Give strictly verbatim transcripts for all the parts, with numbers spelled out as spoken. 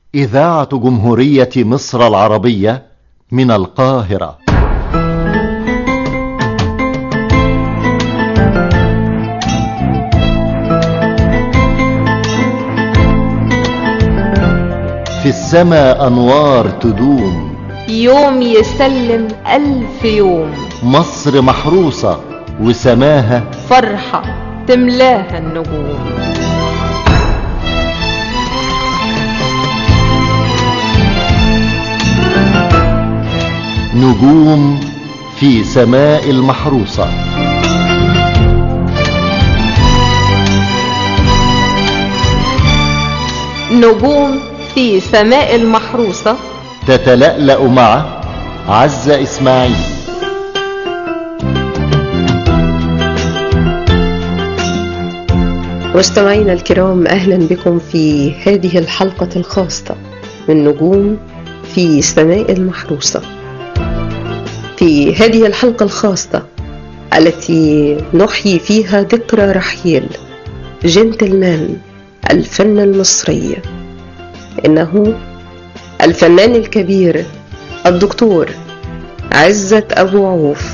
إذاعة جمهورية مصر العربية من القاهرة. في السماء أنوار تدوم، يوم يسلم ألف يوم. مصر محروسة وسماها فرحة تملاها النجوم. نجوم في سماء المحروسة. نجوم في سماء المحروسة تتلألأ مع عزة إسماعيل. مستمعينا الكرام، أهلا بكم في هذه الحلقة الخاصة من نجوم في سماء المحروسة. في هذه الحلقة الخاصة التي نحيي فيها ذكرى رحيل جنتلمان الفن المصري، إنه الفنان الكبير الدكتور عزت أبو عوف.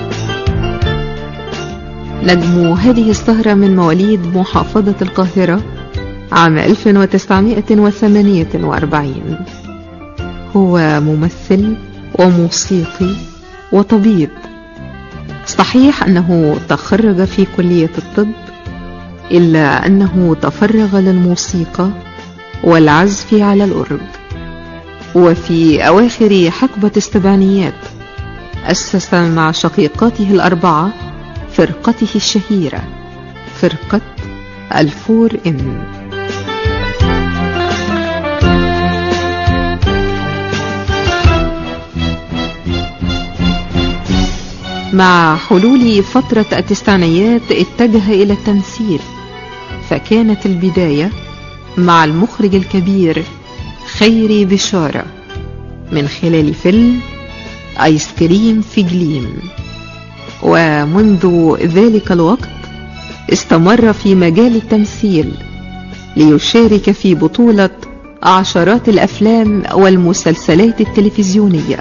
نجم هذه السهرة من مواليد محافظة القاهرة عام ألف وتسعمائة وثمانية وأربعين. هو ممثل وموسيقي وطبيب. صحيح أنه تخرج في كلية الطب، إلا أنه تفرغ للموسيقى والعزف على الأورج. وفي أواخر حقبة السبعينيات أسس مع شقيقاته الأربعة فرقته الشهيرة، فرقة الفور إن. مع حلول فترة التسعينيات اتجه إلى التمثيل، فكانت البداية مع المخرج الكبير خيري بشارة من خلال فيلم آيس كريم في جليم. ومنذ ذلك الوقت استمر في مجال التمثيل ليشارك في بطولة عشرات الأفلام والمسلسلات التلفزيونية.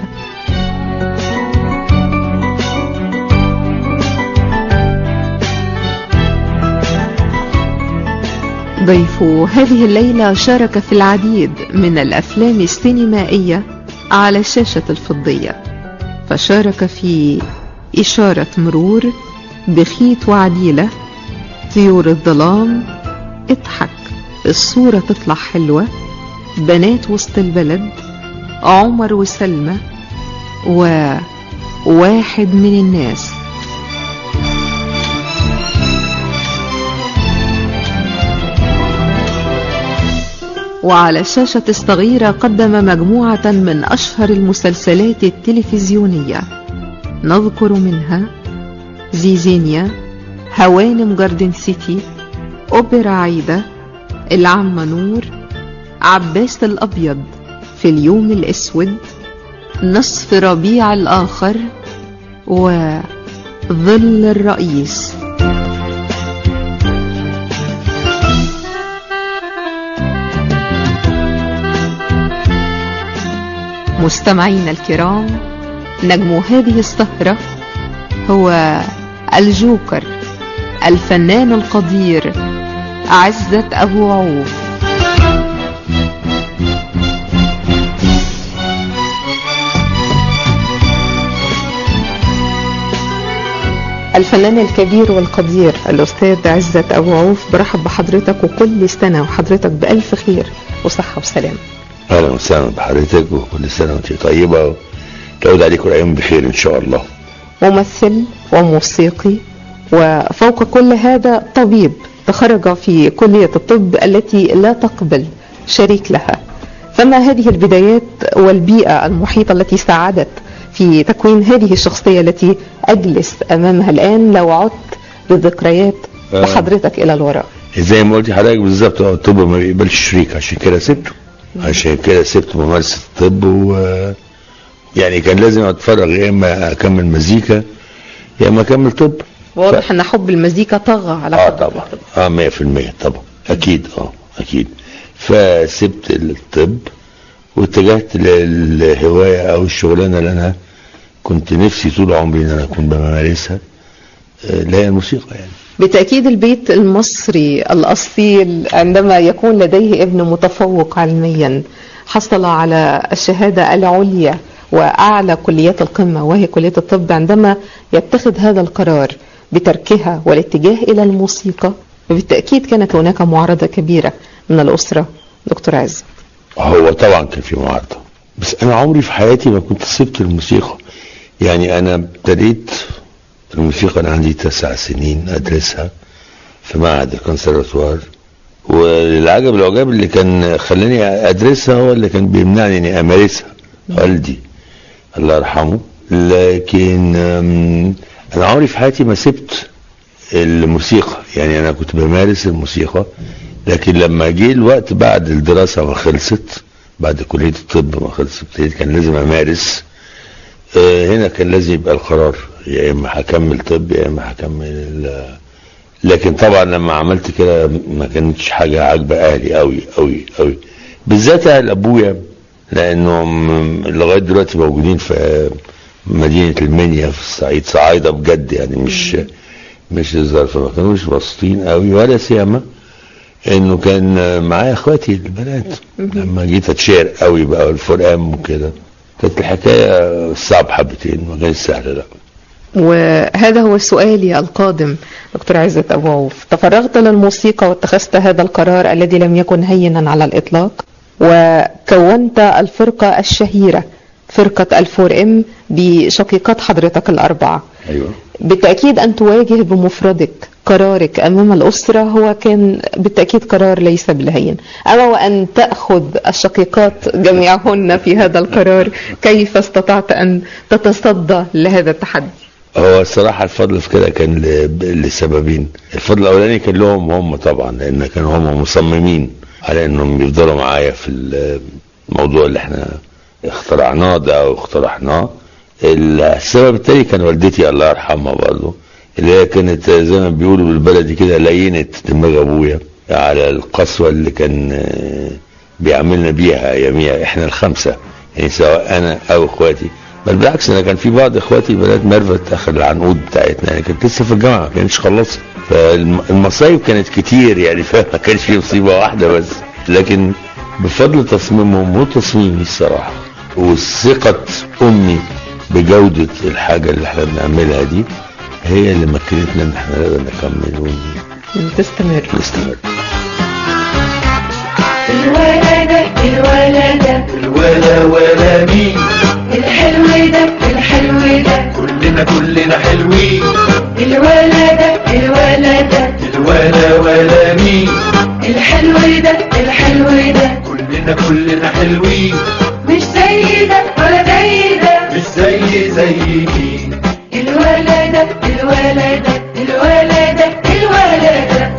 ضيف هذه الليلة شارك في العديد من الأفلام السينمائية على الشاشة الفضية، فشارك في إشارة مرور، بخيت وعديلة، طيور الظلام، اضحك الصورة تطلع حلوة، بنات وسط البلد، عمر وسلمى، وواحد من الناس. وعلى الشاشة الصغيرة قدم مجموعة من أشهر المسلسلات التلفزيونية، نذكر منها زيزينيا، هوانم جاردن سيتي، أوبرا عايدة، العم نور، عباس الأبيض، في اليوم الأسود، نصف ربيع الآخر، وظل الرئيس. مستمعينا الكرام، نجم هذه السهرة هو الجوكر، الفنان القدير عزت أبو عوف. الفنان الكبير والقدير الأستاذ عزت أبو عوف، برحب بحضرتك وكل سنة وحضرتك بألف خير وصحة وسلام. أهلا وسهلا بحضرتك وكل سنة وانت طيبة، تعود عليكم الأيام بخير إن شاء الله. ممثل وموسيقي، وفوق كل هذا طبيب، تخرج في كلية الطب التي لا تقبل شريك لها. فما هذه البدايات والبيئة المحيطة التي ساعدت في تكوين هذه الشخصية التي أجلس أمامها الآن لو عدت بالذكريات بحضرتك إلى الوراء؟ زي ما قلت حضرتك بالظبط، الطب ما بيقبلش شريك، عشان كده سبته عشان كده سبت ممارسة الطب. و يعني كان لازم اتفرغ، يا اما اكمل مزيكا يا اما اكمل طب. واضح ف... ان حب المزيكا طغى على اه طبعا اه مية في المية طبعا، اكيد اه اكيد. فسبت الطب واتجهت للهواية او الشغلانة اللي انا كنت نفسي طول عمري ان انا اكون بمارسها، اللي هي الموسيقى يعني. بالتأكيد البيت المصري الأصيل عندما يكون لديه ابن متفوق علميا حصل على الشهادة العليا وأعلى كليات القمة وهي كلية الطب، عندما يتخذ هذا القرار بتركها والاتجاه إلى الموسيقى، بالتأكيد كانت هناك معارضة كبيرة من الأسرة. دكتور عز، هو طبعا كان في معارضة، بس أنا عمري في حياتي ما كنت سبت الموسيقى. يعني أنا ابتديت الموسيقى أنا عندي تسع سنين أدرسها في معهد الكونسرفتوار، والعجب العجاب اللي كان خلاني أدرسها هو اللي كان بيمنعني إني أمارسها والدي الله يرحمه. لكن أنا عمري في حياتي ما سبت الموسيقى، يعني أنا كنت بمارس الموسيقى، لكن لما جه الوقت بعد الدراسة ما خلصت، بعد كلية الطب ما خلصت، كان لازم أمارس. هنا كان لازم يبقى القرار يا اما هكمل طب يا اما هكمل. لكن طبعا لما عملت كده ما كانتش حاجه عاجبه اهلي قوي قوي قوي، بالذات اهل ابويا، لانهم لغايه دلوقتي موجودين في مدينه المنيا في الصعيد، صعايده بجد يعني، مش مش هزار، فما كانوش مبسوطين قوي، ولا سيما انه كان معايا اخواتي البنات. لما جيت اتشير قوي بقى الفرقان وكده كانت الحكايه صعب حبتين، ما كانتش سهله. لا، وهذا هو سؤالي القادم. دكتور عزت أبو عوف، تفرغت للموسيقى واتخذت هذا القرار الذي لم يكن هينا على الإطلاق، وكونت الفرقة الشهيرة فرقة الفور ام بشقيقات حضرتك الأربعة. أيوة. بالتأكيد أن تواجه بمفردك قرارك أمام الأسرة هو كان بالتأكيد قرار ليس بالهين، أما وأن تأخذ الشقيقات جميعهن في هذا القرار، كيف استطعت أن تتصدى لهذا التحدي؟ هو الصراحة الفضل في كده كان لسببين. الفضل الأولاني كان لهم هم طبعا، لأن كانوا هم مصممين على أنهم يفضلوا معايا في الموضوع اللي احنا اخترعناه ده أو اخترعناه. السبب التاني كان والدتي الله يرحمها برضه، اللي هي كانت زي ما بيقولوا بالبلدي كده لينت دماغ ابويا على القسوه اللي كان بيعملنا بيها اياميها احنا الخمسه، يعني سواء انا او اخواتي، بل بالعكس انا كان في بعض اخواتي بنات ميرفت اخر العنقود بتاعتنا يعني كانت لسه في الجامعه ما كانتش خلصت، فالمصايب كانت كتير يعني، فما كانش في مصيبه واحده بس. لكن بفضل تصميمهم وتصميمي الصراحه وثقه امي بجوده الحاجه اللي احنا بنعملها دي هي اللي مكنتنا ان احنا نقدر نكمل ونستمر نستمر. الولادة الولادة الولا ولا مين، الحلو ده الحلو ده كلنا كلنا حلوين. الولادة الولادة الولا ولا مين، الحلو ده الحلو ده كلنا كلنا حلوين. مش زي ده ولا زي ده، مش زي زي مين. الولادة الولادة الولادة الولادة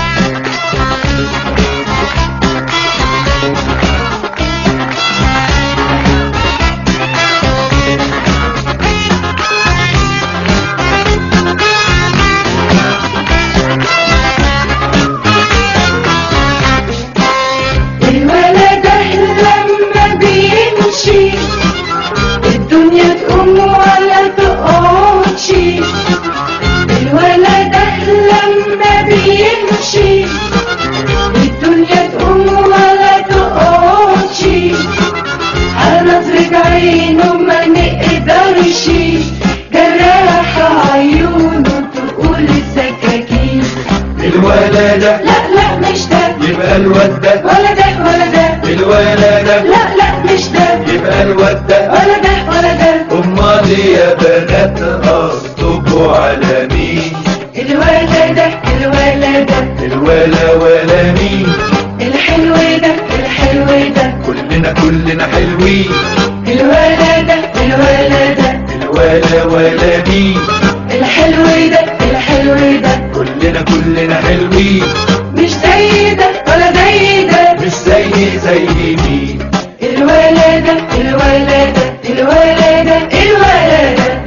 الولادة لما بيمشي الدنيا تقوم ولا تقعدش. الولادة لما بيمشي الدنيا تقوم ولا تقعدش. هنطرق عينه ما نقدرش، جراح عيونه تقول السكاكين. الولادة لا لا مش ده، يبقى الواد ده ولا ده ولا ده. الولادة لا لا مش ده، يبقى الواد ده ولا ده ولا ده. امال يا بنات اصطبوا على مين. الولادة الولادة الولا ولا مين، الحلو ده الحلو ده كلنا كلنا حلوين. الولادة الولادة الولا ولا مين، الحلو ده الحلو ده كلنا كلنا حلوين. مش زي ده ولا زي ده، مش زي زي مين. الولادة الولادة الولادة الولادة.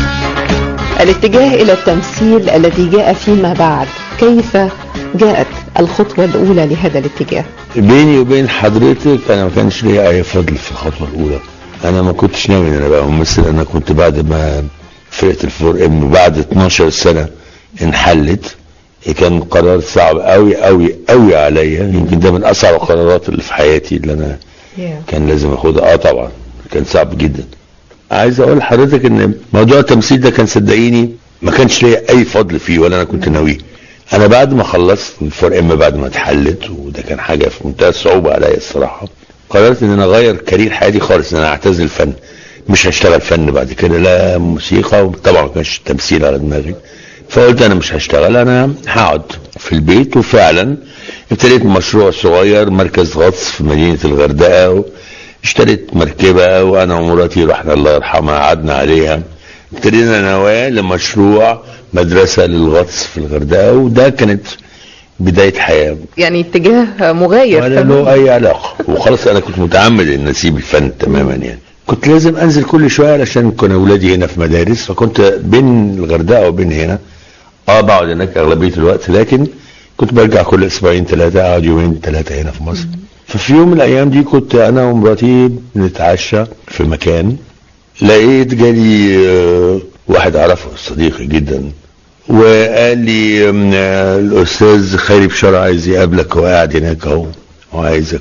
الاتجاه إلى التمثيل الذي جاء فيما بعد، كيف جاءت الخطوة الأولى لهذا الاتجاه؟ بيني وبين حضرتك انا ما كانش ليا اي فضل في الخطوه الاولى. انا ما كنتش ناوي ان انا ابقى ممثل. انا كنت بعد ما فرقه الفور ام بعد اتناشر سنه انحلت، كان قرار صعب قوي قوي قوي عليا. يمكن ده من اصعب القرارات اللي في حياتي اللي انا كان لازم اخدها. اه طبعا كان صعب جدا. عايز اقول لحضرتك ان موضوع التمثيل ده كان صدقيني ما كانش ليا اي فضل فيه ولا انا كنت ناويه. انا بعد ما خلصت الفور ام بعد ما اتحلت، وده كان حاجه في منتهى الصعوبه عليا الصراحه، قررت ان انا اغير كارير حياتي خالص، ان انا اعتزل الفن. مش هشتغل فن بعد كده، لا موسيقى، وطبعا ما كانش التمثيل على دماغي. فقلت انا مش هشتغل، انا هقعد في البيت. وفعلا ابتديت مشروع صغير، مركز غطس في مدينه الغردقه، اشتريت مركبه وانا ومراتي رحنا الله يرحمها قعدنا عليها. ابتدينا نواة لمشروع مدرسه للغطس في الغردقه، وده كانت بدايه حياه. يعني اتجاه مغاير ولا له اي علاقه. وخلاص انا كنت متعمد ان اسيب الفن تماما. يعني كنت لازم انزل كل شويه علشان كان اولادي هنا في مدارس، فكنت بين الغردقه وبين هنا. اه بقعد هناك اغلبيه الوقت، لكن كنت برجع كل اسبوعين ثلاثه، اقعد يومين ثلاثه هنا في مصر. ففي يوم من الايام دي كنت انا ومراتي بنتعشى في مكان، لقيت جالي آه واحد اعرفه صديقي جدا، وقال لي الاستاذ خيري بشار عايز يقابلك، وقاعد هناك اهو وعايزك.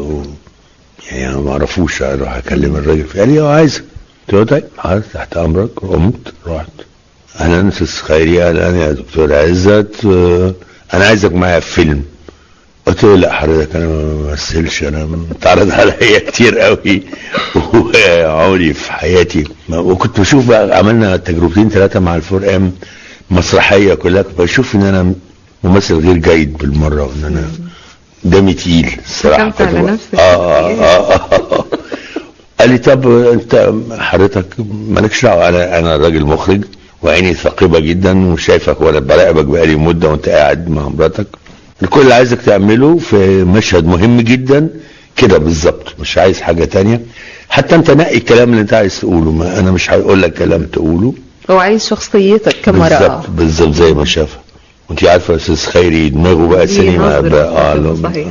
يعني انا ما اعرفوش، اروح اكلم الراجل. قال لي اه عايزك. قلت له طيب حاضر تحت امرك. قمت رحت. اهلا استاذ خيري. اهلا يا دكتور عزت، انا عايزك معايا في فيلم. قلت له لا حضرتك انا ما بمثلش، انا اتعرض عليا كتير قوي وعمري في حياتي. وكنت بشوف بقى، عملنا تجربتين ثلاثه مع الفور ام مسرحيه كلها، كنت بشوف ان انا ممثل غير جيد بالمره، وان انا دمي تقيل الصراحه. على نفسك. آه, آه, آه, آه. قال لي طب انت حضرتك مالكش دعوه، انا انا راجل مخرج وعيني ثاقبه جدا وشايفك وانا براقبك بقالي مده وانت قاعد مع مراتك. الكل اللي عايزك تعمله في مشهد مهم جدا كده بالظبط، مش عايز حاجه تانية. حتى انت نقي الكلام اللي انت عايز تقوله، ما انا مش هقول لك كلام تقوله. هو عايز شخصيتك كما رأى بالظبط بالظبط زي ما شافها. وانت عارفه استاذ خيري دماغه بقى سينما بقى. اه صحيح.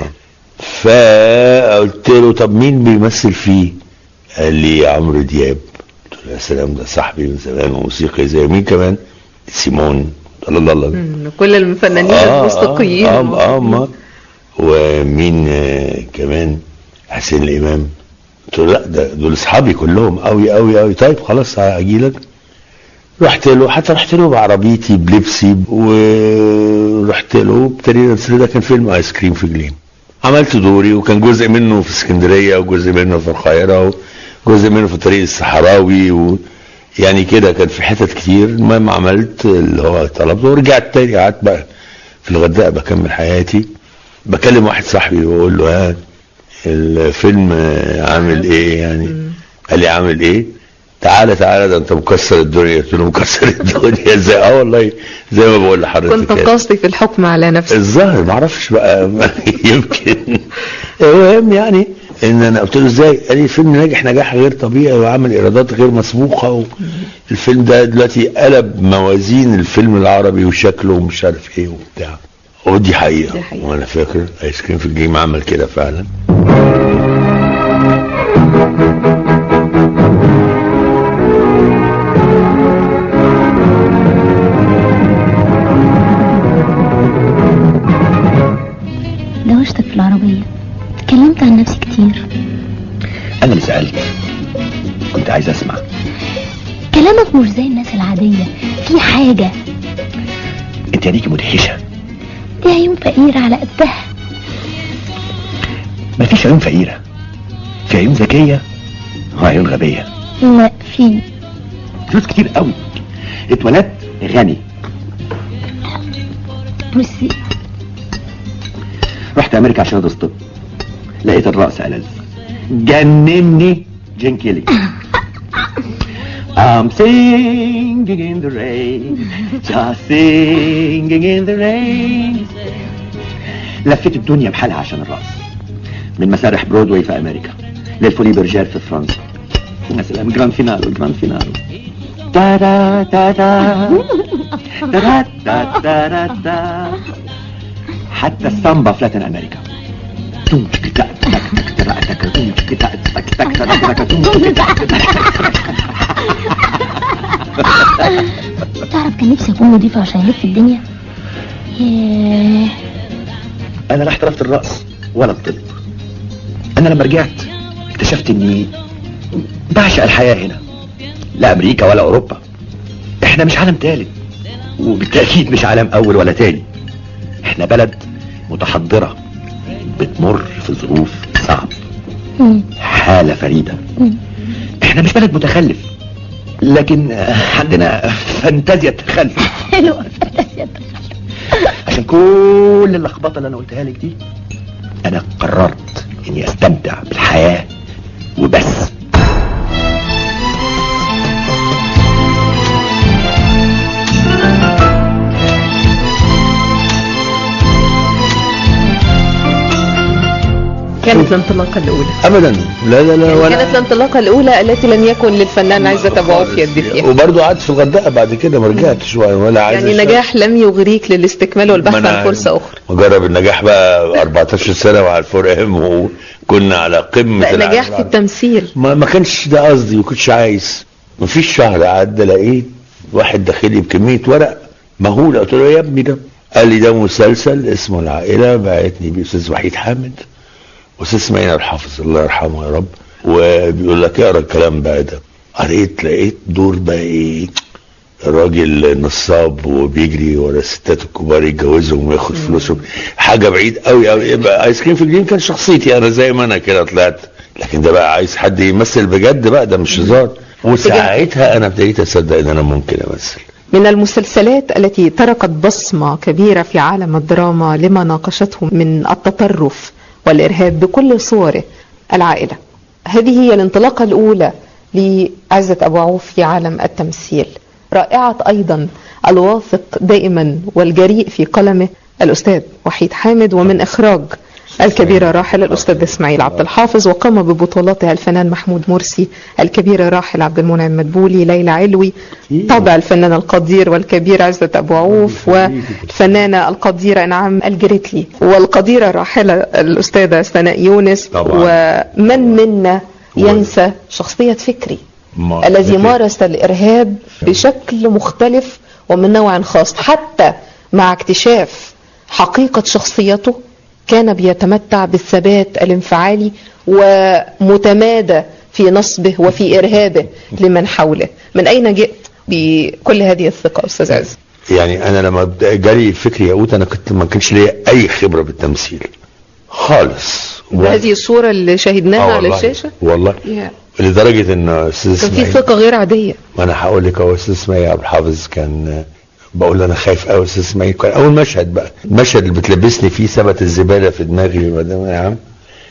فقلت له طب مين بيمثل فيه؟ قال لي عمرو دياب. قلت له يا سلام، ده صاحبي من زمان وموسيقي. زي مين كمان؟ سيمون. الله الله الله. كل الفنانين آه الموسيقيين. اه اه, آه ومين آه كمان؟ حسين الامام. قلت له لا ده دول اصحابي كلهم قوي قوي قوي. طيب خلاص هاجي لك. رحت له، حتى رحت له بعربيتي بلبسي، ورحت له ابتدينا نسرد. ده كان فيلم ايس كريم في جليم. عملت دوري، وكان جزء منه في اسكندريه وجزء منه في القاهره وجزء منه في الطريق الصحراوي، و يعني كده كان في حتت كتير. المهم عملت اللي هو طلبته ورجعت تاني، قعدت بقى في الغردقه بكمل حياتي. بكلم واحد صاحبي واقول له ها الفيلم عامل ايه يعني؟ قال لي عامل ايه؟ تعالى تعالى ده انت مكسر الدنيا. قلت له مكسر الدنيا ازاي؟ اه والله زي ما بقول لحضرتك كنت قاصدي في الحكم على نفسك. الظاهر ما اعرفش بقى يمكن. المهم يعني ان انا قلت له ازاي؟ قال لي الفيلم ناجح نجاح غير طبيعي وعمل ايرادات غير مسبوقه، والفيلم ده دلوقتي قلب موازين الفيلم العربي وشكله ومش عارف ايه وبتاع. ودي حقيقه, دي حقيقة. وانا فاكر ايس كريم في الجيم عمل كده فعلا. دوشتك في العربية، اتكلمت عن نفسي كتير. انا اللي سألت، كنت عايز اسمع. كلامك مش زي الناس العادية، في حاجة. انت عينيكي مدهشة. دي عيون فقيرة على قدها. مفيش عيون فقيرة، في عيون ذكية وعيون غبية. لا في فلوس كتير قوي، اتولدت غني. ميرسي. رحت امريكا عشان ادرس طب، لقيت الرقص ألذ، جنني جين كيلي. I'm singing in the rain, just singing in the rain. لفيت الدنيا بحالها عشان الرقص، من مسارح برودواي في امريكا للفولي برجير في فرنسا. يا سلام، جراند فينالو جراند فينالو. دا دا دا دا دا دا دا دا دا. حتى السامبا في لاتين امريكا. تعرف كان نفسي اكون مضيفة عشان الف الدنيا. ياه. انا لا احترفت الرقص ولا الطب. انا لما رجعت اكتشفت اني بعشق الحياة هنا، لا امريكا ولا اوروبا. احنا مش عالم تالت، وبالتأكيد مش عالم اول ولا تاني. احنا بلد متحضرة بتمر في ظروف صعب، حالة فريدة. احنا مش بلد متخلف، لكن عندنا فانتازيا التخلف. حلوة فانتازيا التخلف. عشان كل اللخبطة اللي انا قلتها لك دي، انا قررت اني استمتع بالحياة وبس. كانت الانطلاقة الأولى ابدا لا لا لا يعني ولا كانت الانطلاقة الأولى التي لم يكن للفنان عزت أبو عوف يد فيها. وبرضه قعدت في الغردقه بعد كده ما رجعتش ولا عايز يعني نجاح لم يغريك للاستكمال والبحث ما عن أنا فرصة أخرى. مجرب النجاح بقى أربعتاشر سنه مع الفور ام، وكنا على قمه لا، نجاح العالم. في التمثيل. ما, ما كانش ده قصدي، ما كنتش عايز. ما فيش شهر عدى لقيت واحد داخلي بكميه ورق مهوله. قلت له يا ابني ده، قال لي ده مسلسل اسمه العائله، بعتني بيه استاذ وحيد حامد واستاذ اسماعيل الحافظ الله يرحمه يا رب، وبيقول لك اقرا الكلام بقى ده. قريت لقيت دور بقى ايه، الراجل نصاب وبيجري ورا الستات الكبار يتجوزهم وياخد فلوسهم، حاجه بعيد قوي قوي. يبقى ايس كريم في الجليم كان شخصيتي انا زي ما انا كده طلعت، لكن ده بقى عايز حد يمثل بجد بقى، ده مش هزار. وساعتها انا ابتديت اصدق ان انا ممكن امثل. من المسلسلات التي تركت بصمة كبيرة في عالم الدراما لما ناقشته من التطرف والإرهاب بكل صوره العائلة. هذه هي الانطلاقة الأولى لعزت أبو عوف في عالم التمثيل. رائعة أيضا الواثق دائما والجريء في قلمه الأستاذ وحيد حامد، ومن إخراج الكبيرة راحل الأستاذ إسماعيل عبد الحافظ، وقام ببطولاتها الفنان محمود مرسي، الكبيرة راحل عبد المنعم مدبولي، ليلى علوي، طبع الفنان القدير والكبير عزت أبو عوف، والفنانة القديرة إنعام الجريتلي، والقديرة راحلة الأستاذة سناء يونس. طبعا. ومن منا ينسى شخصية فكري الذي مارس الإرهاب بشكل مختلف ومن نوع خاص، حتى مع اكتشاف حقيقة شخصيته كان بيتمتع بالثبات الانفعالي ومتمادى في نصبه وفي إرهابه لمن حوله. من أين جئت بكل هذه الثقة أستاذ عز؟ يعني أنا لما جالي فكري ياقوت أنا كنت ما كانش ليا أي خبرة بالتمثيل خالص. وهذه الصورة اللي شاهدناها على الشاشة والله yeah. لدرجة إن أستاذ كان في ثقة غير عادية. ما أنا هقول لك، هو أستاذ إسماعيل عبد الحافظ كان بقول له انا خايف قوي استاذ اسماعيل. كان اول مشهد بقى، المشهد اللي بتلبسني فيه ثبت الزباله في دماغي ما دام يا عم.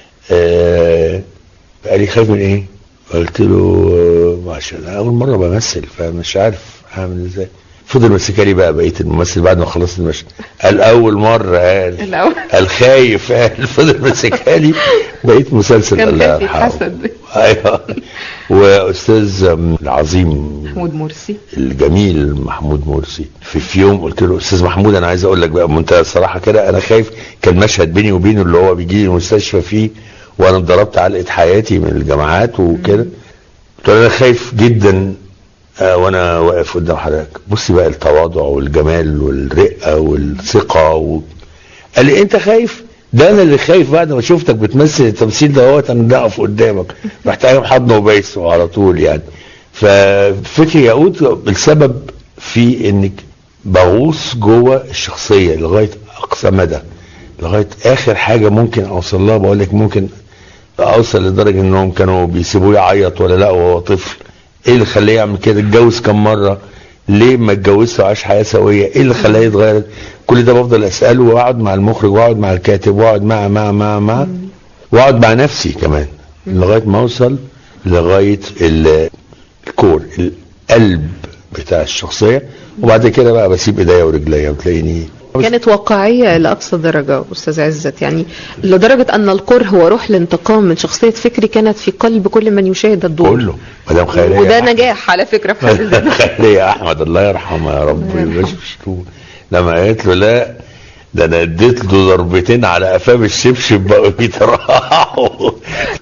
آه قال لي خايف من ايه؟ قلت له عشان اول مره بمثل فمش عارف هعمل ازاي. فضل ماسكالي بقى بقيه الممثل بعد ما خلصت المشهد. قال اول مره قال الأول. قال خايف قال فضل ماسكالي بقيه مسلسل الله يرحمه. ايوه. واستاذ العظيم محمود مرسي الجميل محمود مرسي، في في يوم قلت له استاذ محمود انا عايز اقول لك بقى بمنتهى الصراحه كده، انا خايف. كان مشهد بيني وبينه اللي هو بيجي لي المستشفى فيه وانا اتضربت علقه حياتي من الجامعات وكده. قلت له انا خايف جدا آه وانا واقف قدام حضرتك. بصي بقى التواضع والجمال والرقه والثقه و... قال لي انت خايف؟ ده انا اللي خايف بعد ما شفتك بتمثل التمثيل ده هو انا اقف قدامك. رحت قايم حضنه وبايسه على طول يعني. ففكري ياقوت السبب في انك بغوص جوه الشخصيه لغايه اقصى مدى، لغايه اخر حاجه ممكن اوصل لها. بقول لك ممكن اوصل لدرجه انهم كانوا بيسيبوه يعيط ولا لا وهو طفل. ايه اللي خلاه يعمل كده؟ اتجوز كم مره؟ ليه ما اتجوزش وعاش حياه سويه؟ ايه اللي خلاه يتغير؟ كل ده بفضل اساله، واقعد مع المخرج واقعد مع الكاتب واقعد مع مع مع مع واقعد مع نفسي كمان لغايه ما اوصل لغايه الكور القلب بتاع الشخصيه. وبعد كده بقى بسيب ايديا ورجليا وتلاقيني. كانت واقعية لأقصى درجة أستاذ عزت، يعني لدرجة أن الكره وروح الانتقام من شخصية فكري كانت في قلب كل من يشاهد الدور كله. مدام خيرية وده نجاح على فكرة في حد خيرية أحمد الله يرحمه يا رب. لما قالت له لا ده انا اديت له ضربتين على قفاه بالشبشب بقوا يترعوا.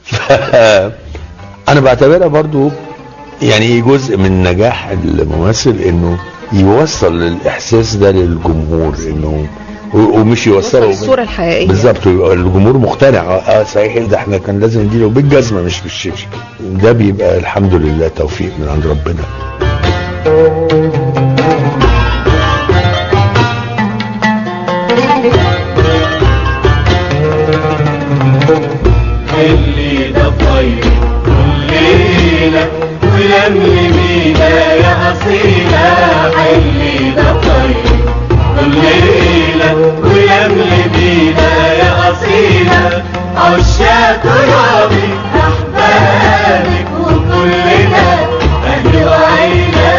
انا بعتبرها برضو يعني جزء من نجاح الممثل انه يوصل الاحساس ده للجمهور، انه ومش يوصله الصورة الحقيقية بالظبط، ويبقى الجمهور مقتنع اه صحيح ده احنا كان لازم نديله بالجزمة مش بالشبشب. ده بيبقى الحمد لله توفيق من عند ربنا. اللي ده طيب كل ليلة ولملمينا يا أصيلة، اللي ده طيب كل ليلة ولملمينا يا أصيلة، عشاق رابي أحبابك وكلنا أهل وعيلة،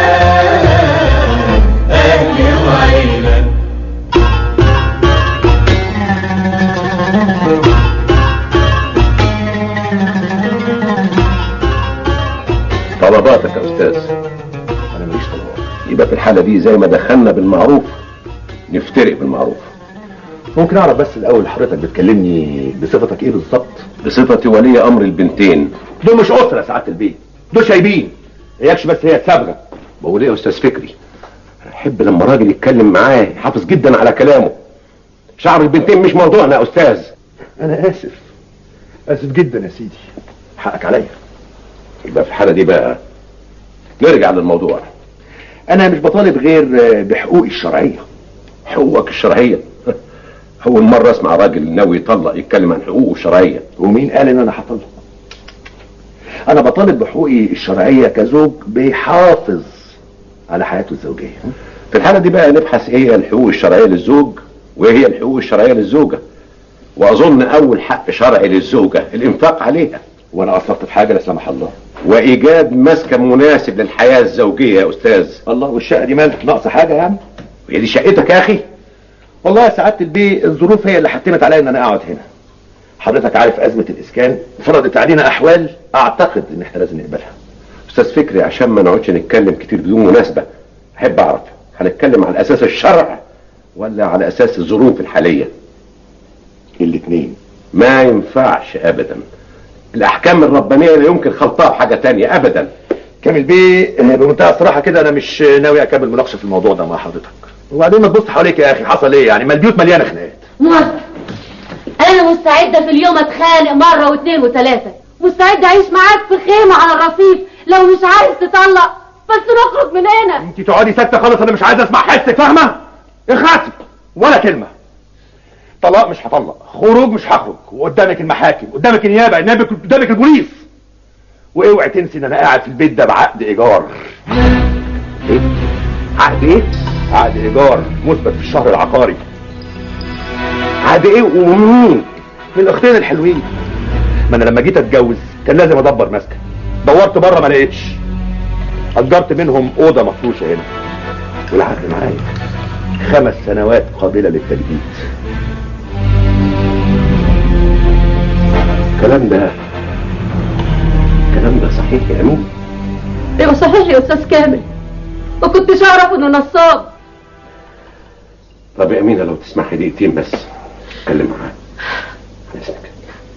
أهل وعيلة. طلباتك يا استاذ. انا ماليش طلبات. يبقى في الحالة دي زي ما دخلنا بالمعروف نفترق بالمعروف. ممكن اعرف بس الاول حضرتك بتكلمني بصفتك ايه بالظبط؟ بصفتي ولي امر البنتين. دول مش اسره يا سعاده البيت، دول شايبين. اياكش بس هي الصبغه. بقول ايه يا استاذ فكري؟ احب لما راجل يتكلم معاه يحافظ جدا على كلامه. شعر البنتين مش موضوعنا يا استاذ. انا اسف، اسف جدا يا سيدي، حقك عليا. يبقى في الحالة دي بقى نرجع للموضوع. انا مش بطالب غير بحقوقي الشرعيه. حقوقك الشرعية؟ اول مرة اسمع راجل ناوي يطلق يتكلم عن حقوقه الشرعية. ومين قال ان انا هطلق؟ انا بطالب بحقوقي الشرعيه كزوج بيحافظ على حياته الزوجيه. في الحالة دي بقى نبحث ايه هي الحقوق الشرعية للزوج وايه هي الحقوق الشرعية للزوجة. واظن اول حق شرعي للزوجة الانفاق عليها. وانا قصرت في حاجه لا سمح الله؟ وايجاد مسكن مناسب للحياة الزوجية يا استاذ. الله، والشقه دي مالك ناقصه حاجه يعني؟ هي دي شقتك يا اخي؟ والله يا سعاده البيه الظروف هي اللي حتمت عليا ان انا اقعد هنا. حضرتك عارف ازمه الاسكان فرضت علينا احوال اعتقد ان احنا لازم نقبلها. استاذ فكري عشان ما نقعدش نتكلم كتير بدون مناسبة، احب اعرف هنتكلم على اساس الشرع ولا على اساس الظروف الحالية؟ الاثنين. ما ينفعش ابدا. الاحكام الربانية لا يمكن خلطها بحاجة تانية ابدا. كامل بيه بمنتهى الصراحه كده انا مش ناوي اكمل مناقشه في الموضوع ده مع حضرتك. وبعدين ما تبص حواليك يا اخي، حصل ايه يعني؟ ما البيوت مليانه خناقات. موافق، انا مستعده في اليوم اتخانق مره واثنين وثلاثه، مستعده اعيش معاك في خيمه على الرصيف. لو مش عايز تطلق بس نخرج من هنا. انت تقعدي ساكته خالص، انا مش عايز اسمع حسك، فاهمه؟ اخاتي ولا كلمه. طلاق مش هطلق، خروج مش هخرج، وقدامك المحاكم، قدامك النيابه، قدامك البوليس. واوعي تنسي ان انا قاعد في البيت ده بعقد ايجار. ايه؟ عقد ايه؟ عقد ايجار مثبت في الشهر العقاري. عقد ايه ومين؟ من الاختين الحلوين. ما انا لما جيت اتجوز كان لازم ادبر مسكن، دورت بره ما لقيتش، اجرت منهم اوضه مفروشه هنا، والعقد معايا خمس سنوات قابله للتجديد. الكلام ده الكلام ده صحيح يا امين؟ ايوه صحيح يا استاذ كامل، ما كنتش اعرف انه نصاب. طب يا امينه لو تسمحي دقيقتين بس اتكلم معاك. اسمك.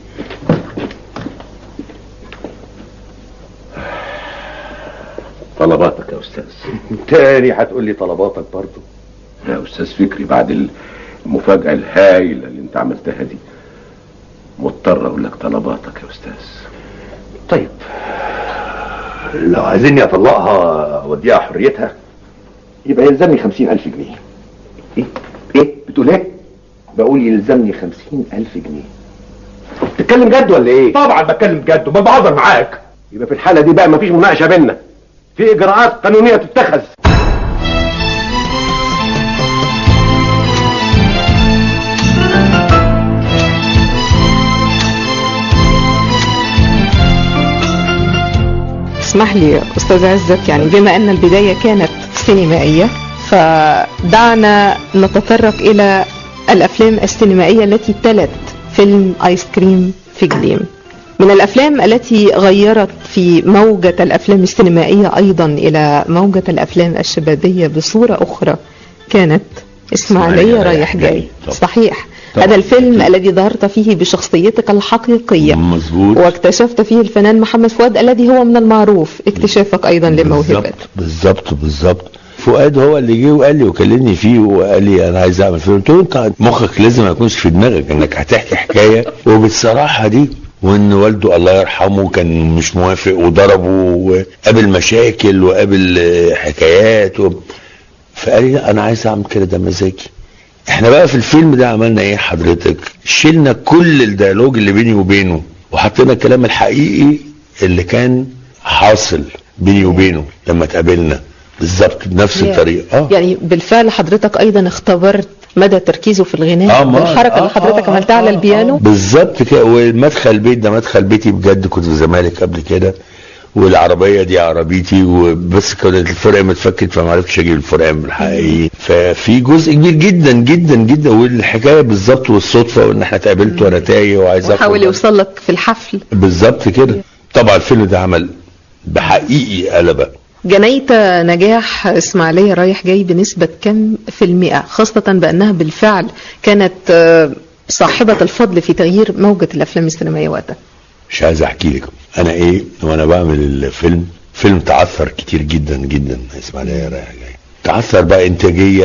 طلباتك يا استاذ. تاني هتقول لي طلباتك برضه؟ يا استاذ فكري بعد المفاجأة الهائلة اللي انت عملتها دي مضطر اقول لك طلباتك يا استاذ. طيب لو عايزيني اطلقها واديها حريتها يبقى يلزمني خمسين الف جنيه. ايه؟ ايه؟ بتقول ايه؟ بقول يلزمني خمسين الف جنيه. بتتكلم جد ولا ايه؟ طبعا بتكلم جد وما بهزر معاك. يبقى في الحالة دي بقى مفيش مناقشة بينا، في اجراءات قانونية تتخذ. اسمح لي أستاذ عزت، يعني بما أن البداية كانت سينمائية فدعنا نتطرق إلى الأفلام السينمائية التي تلت فيلم آيس كريم في جليم. من الأفلام التي غيرت في موجة الأفلام السينمائية أيضا إلى موجة الأفلام الشبابية بصورة أخرى كانت إسماعيلية رايح جاي. صحيح. طبعا. هذا الفيلم طبعا. الذي ظهرت فيه بشخصيتك الحقيقية. مظبوط. واكتشفت فيه الفنان محمد فؤاد الذي هو من المعروف اكتشافك أيضا لموهبته. بالظبط بالظبط. فؤاد هو اللي جه وقال لي وكلمني فيه وقال لي انا عايز اعمل فيلم. قلت له انت مخك لازم ما يكونش في دماغك انك هتحكي حكايه وبالصراحه دي، وان والده الله يرحمه كان مش موافق وضربه وقابل مشاكل وقابل حكايات و... فقال لي لا انا عايز اعمل كده، ده مزاجي. احنا بقى في الفيلم ده عملنا ايه حضرتك؟ شلنا كل الديالوج اللي بيني وبينه وحطينا الكلام الحقيقي اللي كان حاصل بيني وبينه لما اتقابلنا بالظبط بنفس الطريقه. اه يعني بالفعل حضرتك ايضا اختبرت مدى تركيزه في الغناء آه بالحركه آه اللي حضرتك آه عملتها آه على البيانو. بالظبط كده. والمدخل البيت ده مدخل بيتي بجد، كنت في الزمالك قبل كده والعربيه دي عربيتي، وبس كانت الفرقه متفكت فما عرفتش اجيب الفرقه الحقيقي. ففي جزء كبير جدا جدا جدا، والحكايه بالظبط والصدفه وان احنا اتقابلت وانا تايه وعايز احاول يوصل لك في الحفل بالظبط كده. طبعا الفيلم ده عمل بحقيقي قلبه. جنيت نجاح إسماعيلية رايح جاي بنسبة كم في المئة، خاصة بأنها بالفعل كانت صاحبة الفضل في تغيير موجة الأفلام السينمائية وقتها؟ مش عايز أحكي لك أنا إيه وأنا بعمل الفيلم. فيلم تعثر كتير جدا جدا إسماعيلية رايح جاي. تعثر بقى إنتاجيا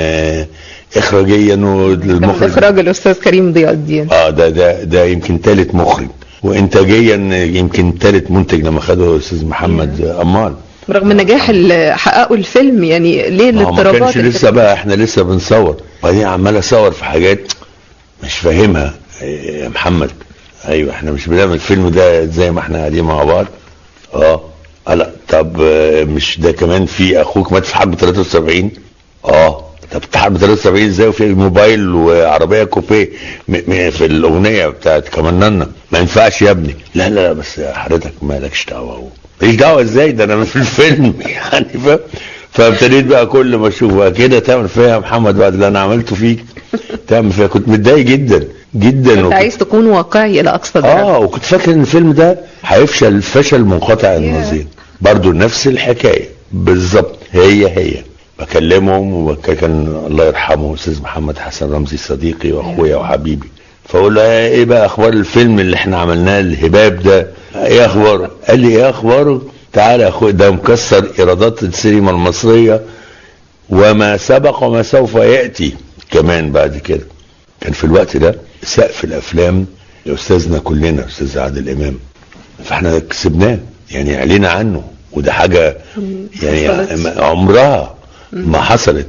وإخراجيا والمخرج إخراج الأستاذ كريم ضياء الدين. آه ده ده ده يمكن ثالث مخرج، وإنتاجيا يمكن ثالث منتج لما خده الأستاذ محمد أمال. رغم النجاح اللي حققه الفيلم، يعني ليه الاضطرابات؟ ما كانش لسه بقى، احنا لسه بنصور وبعدين عمال اصور في حاجات مش فاهمها يا محمد. ايوه احنا مش بنعمل الفيلم ده زي ما احنا قاعدين مع بعض. اه لا طب مش ده كمان في اخوك مات في حرب ثلاثة وسبعين؟ اه طب حرب ثلاثة وسبعين ازاي وفي موبايل وعربيه كوبيه في الاغنيه بتاعت كماننا؟ ما ينفعش يا ابني. لا لا بس حضرتك مالكش دعوه. ماليش دعوه ازاي؟ ده انا مش في الفيلم يعني فاهم. فابتديت بقى كل ما اشوفها كده تعمل فيها يا محمد بعد اللي انا عملته فيك تعمل فيها. كنت متضايق جدا جدا. كنت وكنت عايز تكون واقعي الى اقصى درجه. اه وكنت فاكر ان الفيلم ده هيفشل فشل منقطع النظير. برضو نفس الحكايه بالظبط، هي هي بكلمهم وكان الله يرحمه استاذ محمد حسن رمزي صديقي واخويا وحبيبي، فاقول له ايه بقى اخبار الفيلم اللي احنا عملناه الهباب ده؟ ايه اخباره؟ قال لي ايه اخباره؟ تعالى يا اخويا ده مكسر ايرادات السينما المصريه وما سبق وما سوف ياتي كمان بعد كده. كان في الوقت ده سقف الافلام لاستاذنا كلنا استاذ عادل امام، فاحنا كسبناه يعني علينا عنه، وده حاجه يعني عمرها ما حصلت.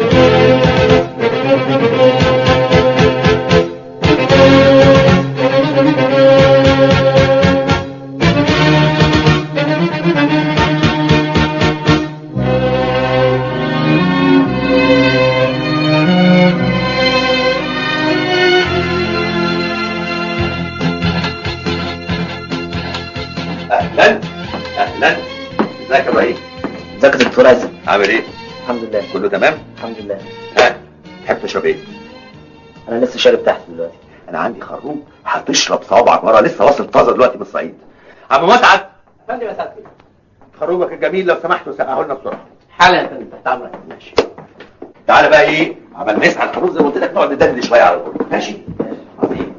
اهلا اهلا. ازيك يا ابراهيم؟ ازيك يا دكتور عايز؟ عامل ايه؟ الحمد لله كله تمام؟ الحمد لله. ها تحب تشرب ايه؟ انا لسه شارب تحت دلوقتي. انا عندي خروج هتشرب صوابعك ورا، لسه واصل طازه دلوقتي من الصعيد. عم مسعد فندم يا سعد خروجك الجميل لو سمحتوا سقعوا لنا بسرعه حالا يا فندم. تحت امرك. ماشي. تعالى بقى ايه عمال نسعى الخروج زي ما قلت لك، نقعد ندندن شويه على الخروج. ماشي عظيم.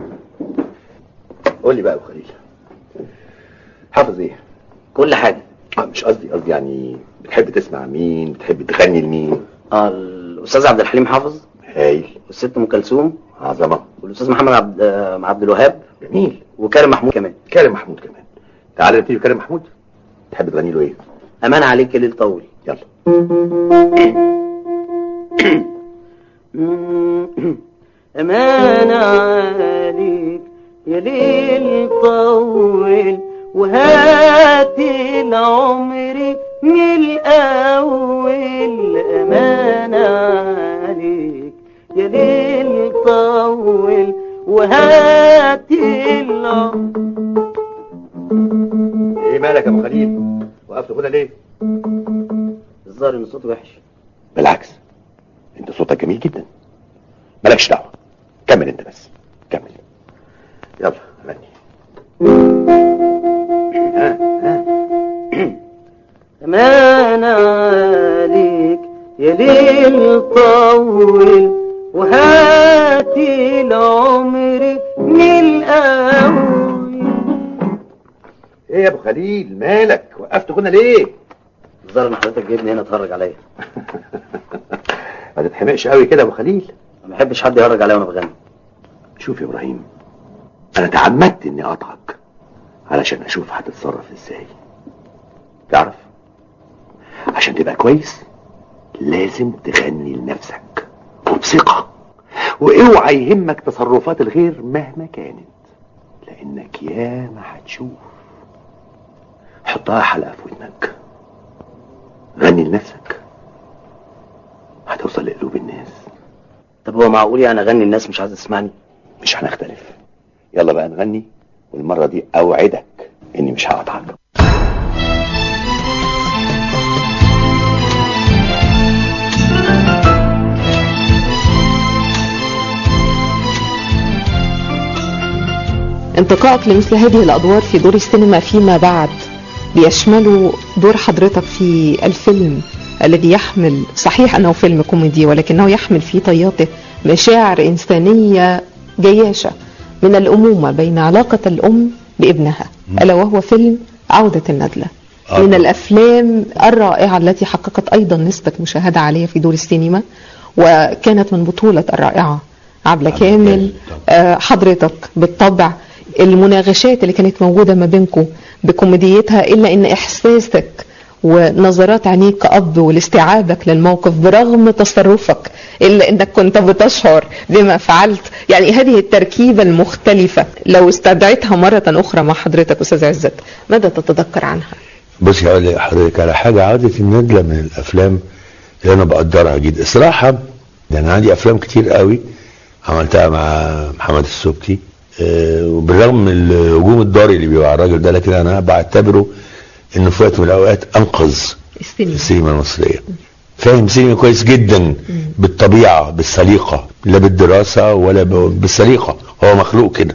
قول لي بقى يا ابو خليل، حافظ ايه؟ كل حاجه. اه مش قصدي قصدي يعني بتحب تسمع مين؟ بتحب تغني لمين؟ اه الاستاذ عبد الحليم حافظ. هايل. والست ام كلثوم. عظمه. والاستاذ محمد عبد آه عبد الوهاب. جميل. وكريم محمود كمان. كريم محمود كمان. تعالى نبتدي بكريم محمود. تحب تغني له ايه؟ امان عليك يا ليل طويل. يلا. امان عليك يا ليل طويل وهات العمر من الاول. امان عليك يا ليل طويل وهات العمر. ايه مالك يا ابو خليل؟ وقفت كده ليه؟ الظاهر ان صوتي وحش. بالعكس انت صوتك جميل جدا، مالكش دعوه، كمل انت بس كمل. يلا غني. امان عليك يا يا ليل طول وهاتي العمر من الأول. ايه يا ابو خليل مالك وقفت هنا ليه؟ الظاهر ان حضرتك جايبني هنا اتفرج عليا. ما تتحمقش قوي كده يا ابو خليل. ما بحبش حد يهرج عليا وانا بغني. شوف يا ابراهيم، انا تعمدت اني اقطعك علشان اشوف هتتصرف ازاي. تعرف عشان تبقى كويس لازم تغني لنفسك وبثقة، واوعى يهمك تصرفات الغير مهما كانت، لانك ياما هتشوف. حطها حلقة في ودنك، غني لنفسك هتوصل لقلوب الناس. طب هو معقول يعني اغني الناس مش عايزه تسمعني؟ مش هنختلف. يلا بقى نغني، والمرة دي اوعدك اني مش هقطعك. انتقائك لمثل هذه الأدوار في دور السينما فيما بعد بيشملوا دور حضرتك في الفيلم الذي يحمل، صحيح أنه فيلم كوميدي ولكنه يحمل في طياته مشاعر إنسانية جياشة من الأمومة بين علاقة الأم بابنها، ألا وهو فيلم عودة الندلة. آه. من الأفلام الرائعة التي حققت أيضا نسبة مشاهدة عالية في دور السينما، وكانت من بطولة الرائعة عبلة كامل. آه حضرتك بالطبع المناغشات اللي كانت موجودة ما بينكم بكوميديتها، إلا إن إحساسك ونظرات عينيك كأب والاستيعابك للموقف برغم تصرفك إلا إنك كنت بتشعر بما فعلت. يعني هذه التركيبة المختلفة لو استدعيتها مرة أخرى مع حضرتك أستاذ عزت ماذا تتذكر عنها؟ بصي هقول لحضرتك على حاجة. عودة الندلة من الأفلام اللي أنا بقدرها جدا صراحة. يعني عندي أفلام كتير قوي عملتها مع محمد السبكي، أه وبالرغم من الهجوم الضاري اللي بيبقى على الراجل ده، لكن أنا بعتبره إنه في وقت من الأوقات أنقذ السينما, السينما المصرية. فاهم سينما كويس جدا بالطبيعة بالسليقة، لا بالدراسة ولا بالسليقة، هو مخلوق كده.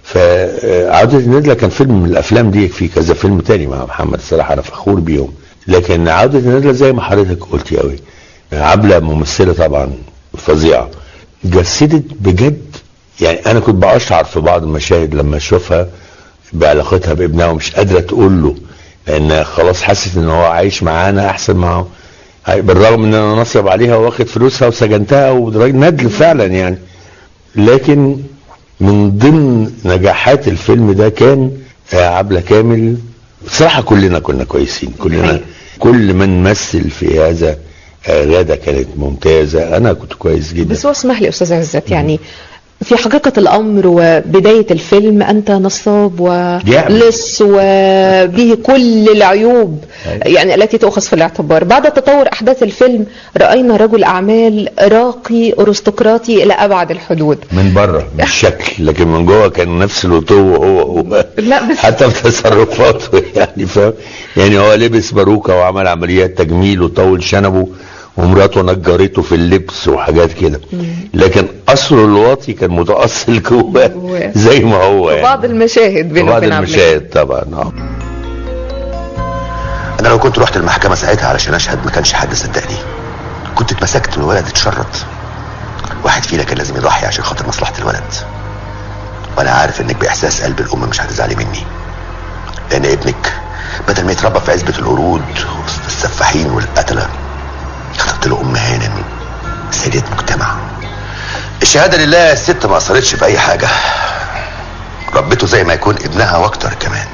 فعودة الندلة كان فيلم من الأفلام دي، في كذا فيلم تاني مع محمد الصراحة أنا فخور بيهم، لكن عودة الندلة زي ما حضرتك قلتي قوي. عبلة ممثلة طبعا فظيعة، جسدت بجد. يعني أنا كنت بأشعر في بعض المشاهد لما أشوفها بعلاقتها بابنها ومش قادرة تقول له، لأن خلاص حست إن هو عايش معانا أحسن معه، بالرغم إن أنا نصب عليها واخد فلوسها وسجنتها وراجل ندل فعلا يعني. لكن من ضمن نجاحات الفيلم ده كان عبلة كامل. بصراحة كلنا كنا كويسين، كلنا كل من مثل في هذا. غادة كانت ممتازة، أنا كنت كويس جدا. بس هو اسمح لي أستاذ عزت، يعني في حقيقة الأمر وبداية الفيلم أنت نصاب ولص وبه كل العيوب يعني التي تؤخذ في الاعتبار. بعد تطور أحداث الفيلم رأينا رجل أعمال راقي أرستقراطي إلى أبعد الحدود من بره بالشكل، لكن من جوه كان نفس الوطوة هو هو لا بس حتى في تصرفاته يعني فاهم. يعني هو لبس باروكة وعمل عمليات تجميل وطول شنبه ومراته نجرته في اللبس وحاجات كده، لكن اصله الواطي كان متأصل جوه زي ما هو يعني. بعض المشاهد بينه بعض المشاهد طبعا. اه انا لو كنت رحت المحكمة ساعتها علشان اشهد ما كانش حد صدقني، كنت اتمسكت والولد اتشرط. واحد فينا كان لازم يضحي عشان خاطر مصلحة الولد، وانا عارف انك باحساس قلب الام مش هتزعلي مني، لان ابنك بدل ما يتربى في عزبة القرود وسط السفاحين والقتلة اخترت له ام هانم سيدة مجتمع. الشهادة لله الست ما اثرتش في اي حاجة، ربته زي ما يكون ابنها واكتر كمان.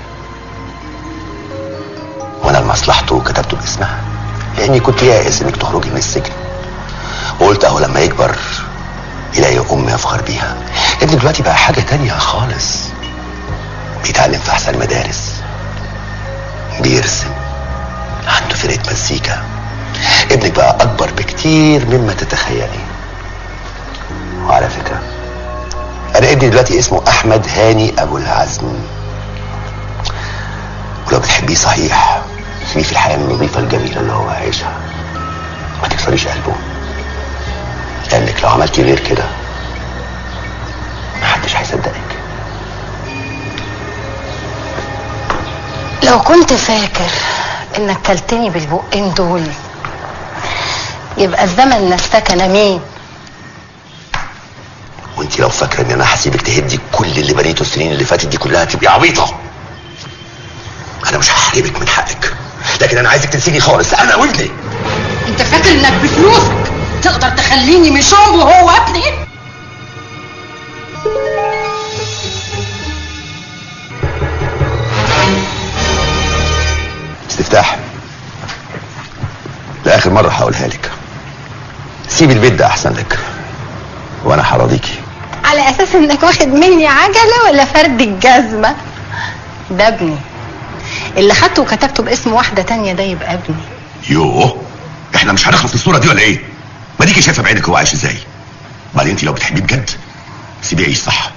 وانا لمصلحته كتبته باسمها لاني كنت يائس انك تخرجي من السجن، وقلت اهو لما يكبر يلاقي ام يفخر بيها. ابنك دلوقتي بقى حاجة تانية خالص، بيتعلم في احسن مدارس، بيرسم، عنده فرقة مزيكا. ابنك بقى اكبر بكتير مما تتخيلي. وعلى فكرة انا ابني دلوقتي اسمه احمد هاني ابو العزم، ولو بتحبيه صحيح سيبيه في الحياة النظيفة الجميلة اللي هو عايشها، ما تكسريش قلبه، لانك لو عملتي غير كده محدش هيصدقك. لو كنت فاكر انك كلتني بالبقين دول يبقى الزمن نستكن مين؟ وانت لو فاكره ان انا هسيبك تهدي كل اللي بنيته السنين اللي فاتت دي كلها تبقي عبيطه. انا مش هحرمك من حقك، لكن انا عايزك تنسيني خالص، انا وابني. انت فاكر انك بفلوسك تقدر تخليني مش امه وهو ابني؟ استفتاح، لاخر مره هقولها لك، سيبي البيت ده احسن لك وانا هراضيكي. على اساس انك واخد مني عجله ولا فرد الجزمه؟ ده ابني اللي خدته وكتبته باسم واحده تانية، ده يبقى ابني. يوه، احنا مش هنخلص الصوره دي ولا ايه؟ ما ديكي شايفه بعينك هو عايش ازاي. بعدين انت لو بتحبيه بجد سيبيه يعيش صح.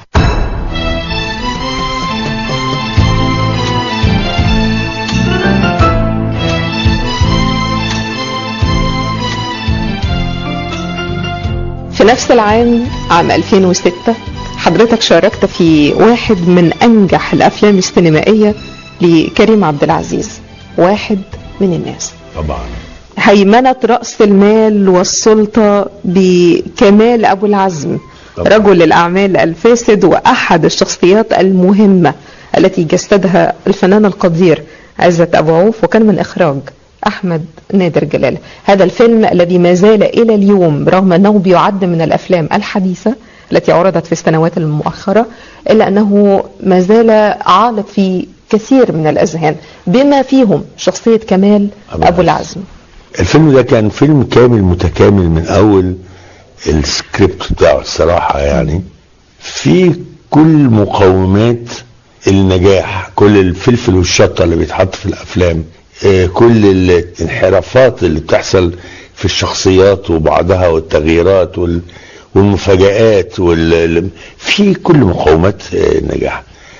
في نفس العام، عام ألفين وستة، حضرتك شاركت في واحد من أنجح الأفلام السينمائية لكريم عبد العزيز، واحد من الناس. طبعا هيمنة رأس المال والسلطة بكمال أبو العزم، طبعا. رجل الأعمال الفاسد وأحد الشخصيات المهمة التي جسدها الفنان القدير عزت أبو عوف، وكان من إخراج أحمد نادر جلال. هذا الفيلم الذي ما زال إلى اليوم رغم أنه بيعد من الأفلام الحديثة التي عرضت في السنوات المؤخرة، إلا أنه ما زال عالق في كثير من الأذهان، بما فيهم شخصية كمال أبو العزم. الفيلم ده كان فيلم كامل متكامل من أول السكريبت بتاعه الصراحة، يعني في كل مقومات النجاح، كل الفلفل والشطة اللي بيتحط في الأفلام، كل الانحرافات اللي بتحصل في الشخصيات وبعضها والتغييرات والمفاجآت وال... في كل مقومات النجاح.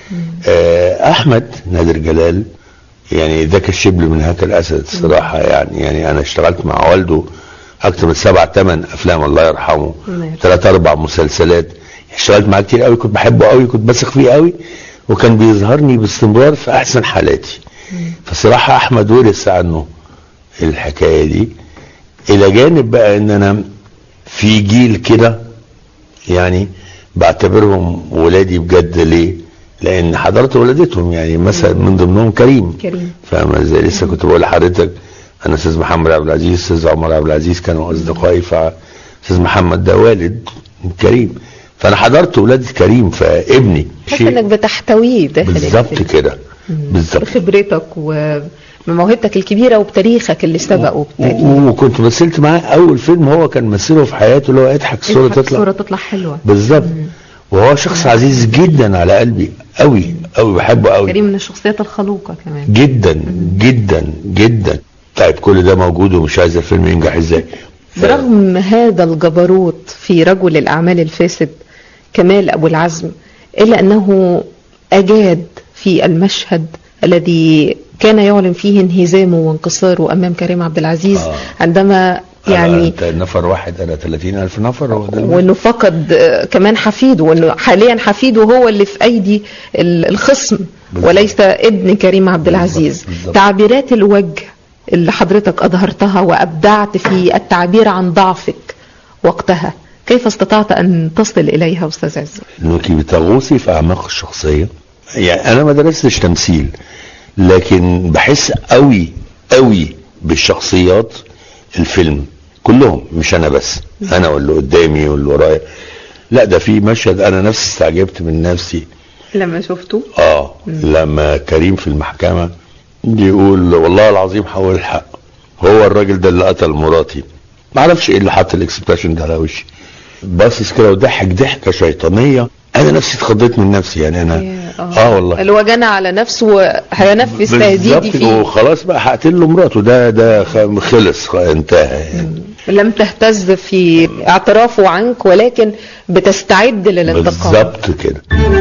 احمد نادر جلال يعني ذاك الشبل من هاك الاسد الصراحه، يعني يعني انا اشتغلت مع والده اكتر من سبع ثمان افلام الله يرحمه، ثلاث اربع مسلسلات، اشتغلت معاه كتير قوي، كنت بحبه قوي، كنت بثق فيه قوي، وكان بيظهرني باستمرار في احسن حالاتي. فصراحة احمد ورث عنه الحكاية دي، الى جانب بقى ان انا في جيل كده يعني بعتبرهم ولادي بجد. ليه؟ لان حضرت ولادتهم، يعني مثلا من ضمنهم كريم كريم فاهمة ازاي؟ لسه كنت بقول لحضرتك انا استاذ محمد عبد العزيز، استاذ عمر عبد العزيز كانوا اصدقائي، فاستاذ محمد ده والد كريم، فانا حضرت ولاد كريم، فابني حاسس انك بتحتويه داخل بالظبط كده، بالظبط بخبرتك وموهبتك الكبيره وبتاريخك اللي سبق وبالتالي. وكنت مثلت معاه اول فيلم هو كان مثله في حياته اللي هو اضحك الصوره تطلع الصوره تطلع حلوه بالظبط، وهو شخص عزيز جدا على قلبي قوي قوي، بحبه قوي. كريم من الشخصيات الخلوقه كمان جدا جدا جدا. طيب كل ده موجود ومش عايز الفيلم ينجح ازاي؟ ف... برغم هذا الجبروت في رجل الاعمال الفاسد كمال ابو العزم، الا انه اجاد في المشهد الذي كان يعلن فيه انهزامه وانكساره امام كريم عبد العزيز، آه. عندما يعني نفر واحد انا ثلاثين الف نفر، وانه فقد كمان حفيده، وانه حاليا حفيده هو اللي في ايدي الخصم بالزبط. وليس ابن كريم عبد العزيز. بالزبط. تعبيرات الوجه اللي حضرتك اظهرتها وابدعت في التعبير عن ضعفك وقتها، كيف استطعت ان تصل اليها استاذ عز؟ انك بتغوصي في اعماق الشخصيه. يعني انا ما درستش تمثيل، لكن بحس قوي قوي بالشخصيات الفيلم كلهم، مش انا بس، انا واللي قدامي واللي ورايا. لا ده في مشهد انا نفسي استعجبت من نفسي لما شفته. اه مم. لما كريم في المحكمه بيقول والله العظيم حول الحق، هو الراجل ده اللي قتل مراتي. ما اعرفش ايه اللي حط الاكسبريشن ده على وشي، باصص كده وضحك ضحكه شيطانيه، انا نفسي اتخضيت من نفسي. يعني انا اه, آه والله اللي هو جنى على نفسه وهينفذ تهديدي فيه، وخلاص بقى هقتل له مراته، ده ده خلص انتهى يعني. لم تهتز في اعترافه عنك، ولكن بتستعد للانتقام. بالظبط كده.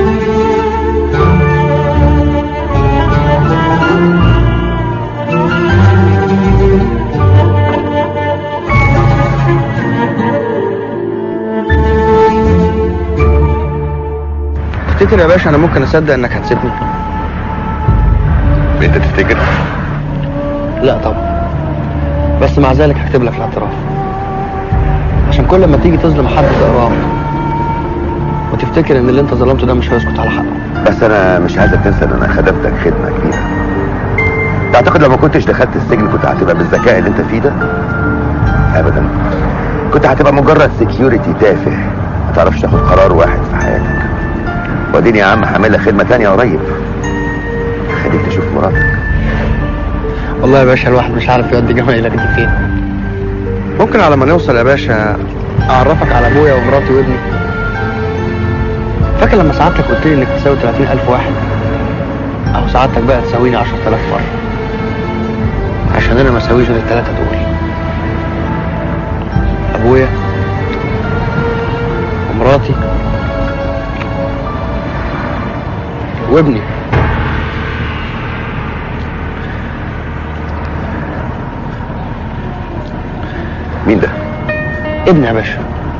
تفتكر يا باشا انا ممكن اصدق انك هتسيبني؟ انت تفتكر؟ لا طبعا، بس مع ذلك هكتب لك الاعتراف. لكن كل ما تيجي تظلم حد تقراه وتفتكر ان اللي انت ظلمته ده مش هيسكت على حقه. بس انا مش عايزك تنسى ان انا خدمتك خدمه كبيره. تعتقد لو ما كنتش دخلت السجن كنت هتبقى بالذكاء اللي انت فيه ده؟ ابدا. كنت هتبقى مجرد سكيورتي تافه ما تعرفش تاخد قرار واحد في حياتك. واديني يا عم هعمل لك خدمه تانيه قريب خليك تشوف مراتك. والله يا باشا الواحد مش عارف يودي جمايلك دي فين. ممكن على ما نوصل يا باشا اعرفك على ابويا ومراتي وابني. فاكر لما سعادتك قلت لي انك تساوي ثلاثين ألف واحد؟ اهو سعادتك بقى تساويني عشرة آلاف مرة عشان انا ما اساويش غير الثلاثة دول، ابويا ومراتي وابني. مين ده؟ ابني يا باشا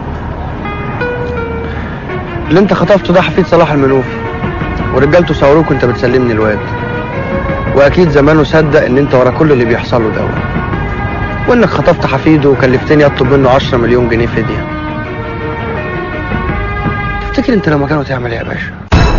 اللي انت خطفته ده حفيد صلاح المنوفي، ورجالته صوروك وانت بتسلمني الواد، واكيد زمانه صدق ان انت ورا كل اللي بيحصل له ده، وانك خطفت حفيده وكلفتني اطلب منه عشرة مليون جنيه فدية. تفتكر انت لو مكانه تعمل ايه يا باشا؟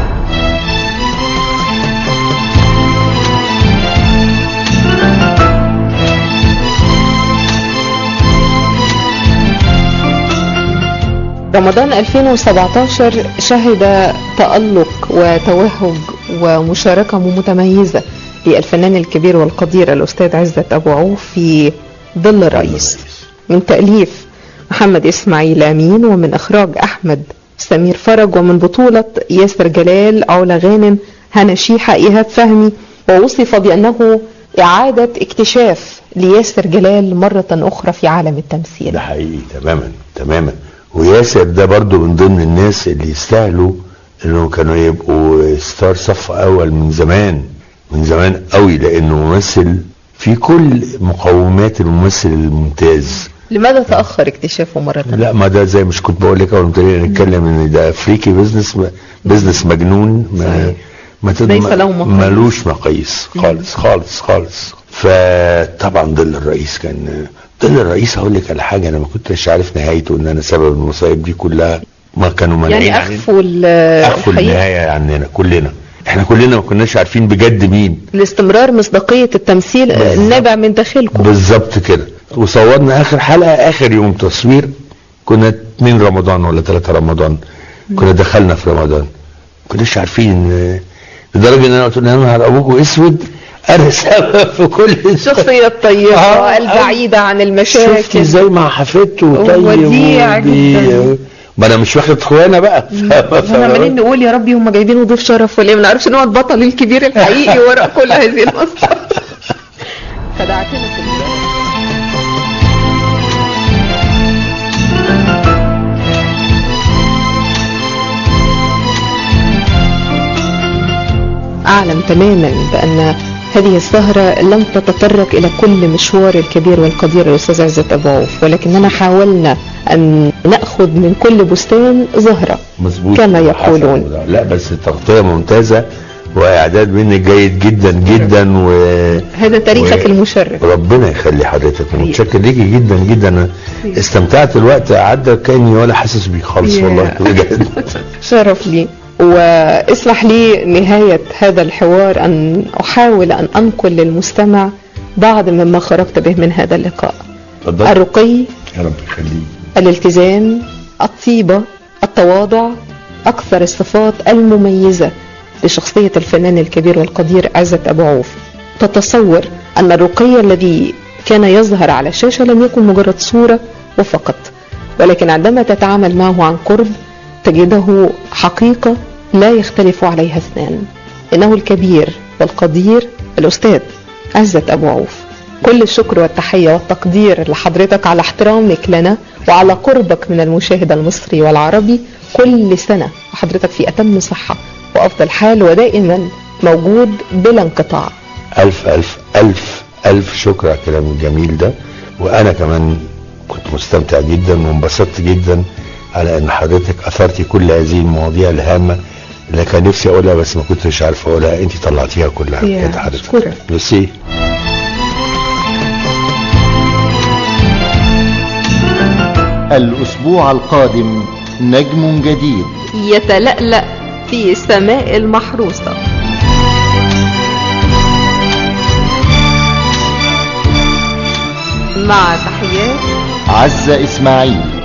رمضان ألفين وسبعتاشر شهد تألق وتوهج ومشاركة متميزة للفنان الكبير والقدير الأستاذ عزت أبو عوف في ظل الرئيس، من تأليف محمد إسماعيل أمين ومن إخراج أحمد سمير فرج ومن بطولة ياسر جلال، علا غانم، هنا شيحة، إيهاب فهمي. ووصف بأنه إعادة اكتشاف لياسر جلال مرة أخرى في عالم التمثيل. ده حقيقي تماما تماما. وياسر ده برضو من ضمن الناس اللي يستاهلوا انه كانوا يبقوا ستار صف اول من زمان من زمان قوي، لانه ممثل في كل مقومات الممثل الممتاز. لماذا تأخر اكتشافه مرة؟ لا ما ده زي مش كنت بقول لك اول ما ابتدينا نتكلم ان ده افريقي بزنس بزنس مجنون ما ما ليس له مقاييس، ملوش مقاييس خالص خالص خالص. فطبعا ظل الرئيس كان ظل الرئيس. هقول لك على حاجه، انا ما كنتش عارف نهايته ان انا سبب المصايب دي كلها. ما كانوا مانعين يعني اخفوا اخفوا النهايه عننا كلنا. احنا كلنا ما كناش عارفين بجد مين. الاستمرار مصداقيه التمثيل النابع من داخلكم. بالظبط كده. وصورنا اخر حلقه اخر يوم تصوير، كنا اتنين رمضان ولا ثلاثة رمضان، كنا دخلنا في رمضان ما كناش عارفين، لدرجه ان انا قلت لهم نهار ابوكم اسود، انا سبب في كل الشخصيه الطيبه آه البعيده عن المشاكل. شفتي ازاي مع حفيدته طيب وديع جدا. ما انا مش واخد اخوانا بقى. احنا عمالين نقول يا ربي هم جايبينه ضيف شرف ولا ايه، ما نعرفش ان هو البطل الكبير الحقيقي وراء كل هذه المصلحه. خدعتنا في البدايه. أعلم تماما بأن هذه السهرة لم تتطرق إلى كل مشوار الكبير والقدير الأستاذ عزت أبو عوف، ولكننا حاولنا أن نأخذ من كل بستان زهرة كما يقولون. لا بس تغطية ممتازة وإعداد منك جيد جدا جدا، و هذا تاريخك و... المشرف. ربنا يخلي حضرتك، متشكر ليكي جدا جدا. استمتعت الوقت عدى كأني ولا حاسس بيه خالص والله بجد. شرف لي. واسمح لي نهاية هذا الحوار أن أحاول أن أنقل للمستمع بعض مما خرجت به من هذا اللقاء. فضل. الرقي، يا رب يخليك، الالتزام، الطيبة، التواضع، أكثر الصفات المميزة لشخصية الفنان الكبير والقدير عزت أبو عوف. تتصور أن الرقي الذي كان يظهر على الشاشة لم يكن مجرد صورة وفقط، ولكن عندما تتعامل معه عن قرب تجده حقيقة لا يختلف عليها اثنان. إنه الكبير والقدير الأستاذ عزت أبو عوف. كل الشكر والتحية والتقدير لحضرتك على احترامك لنا وعلى قربك من المشاهد المصري والعربي. كل سنة وحضرتك في أتم صحة وأفضل حال ودائما موجود بلا انقطاع. ألف ألف ألف ألف شكر على الكلام الجميل ده. وأنا كمان كنت مستمتع جدا وانبسطت جدا على ان حضرتك اثرتي كل هذه المواضيع الهامه اللي كان نفسي اقولها بس ما كنتش عارف اقولها، انت طلعتيها كلها بجد حضرتك. ميرسي. الأسبوع القادم نجم جديد يتلألأ في السماء المحروسة. مع تحيات عزة إسماعيل.